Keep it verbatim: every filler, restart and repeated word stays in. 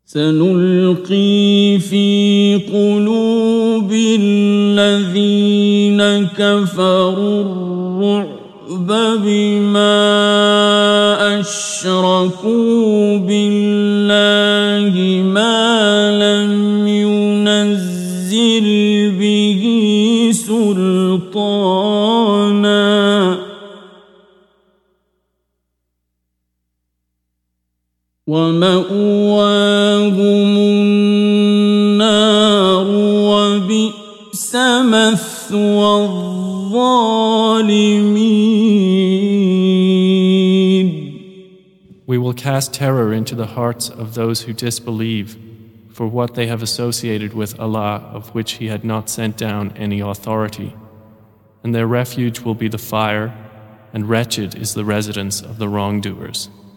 سنلقي في قلوب الذين كفروا الرعب بما أشركوا بالله ما لم ينزل به سلطانا ومأواهم النار وبئس مثوى الظالمين. We will cast terror into the hearts of those who disbelieve for what they have associated with Allah, of which He had not sent down any authority. And their refuge will be the fire, and wretched is the residence of the wrongdoers.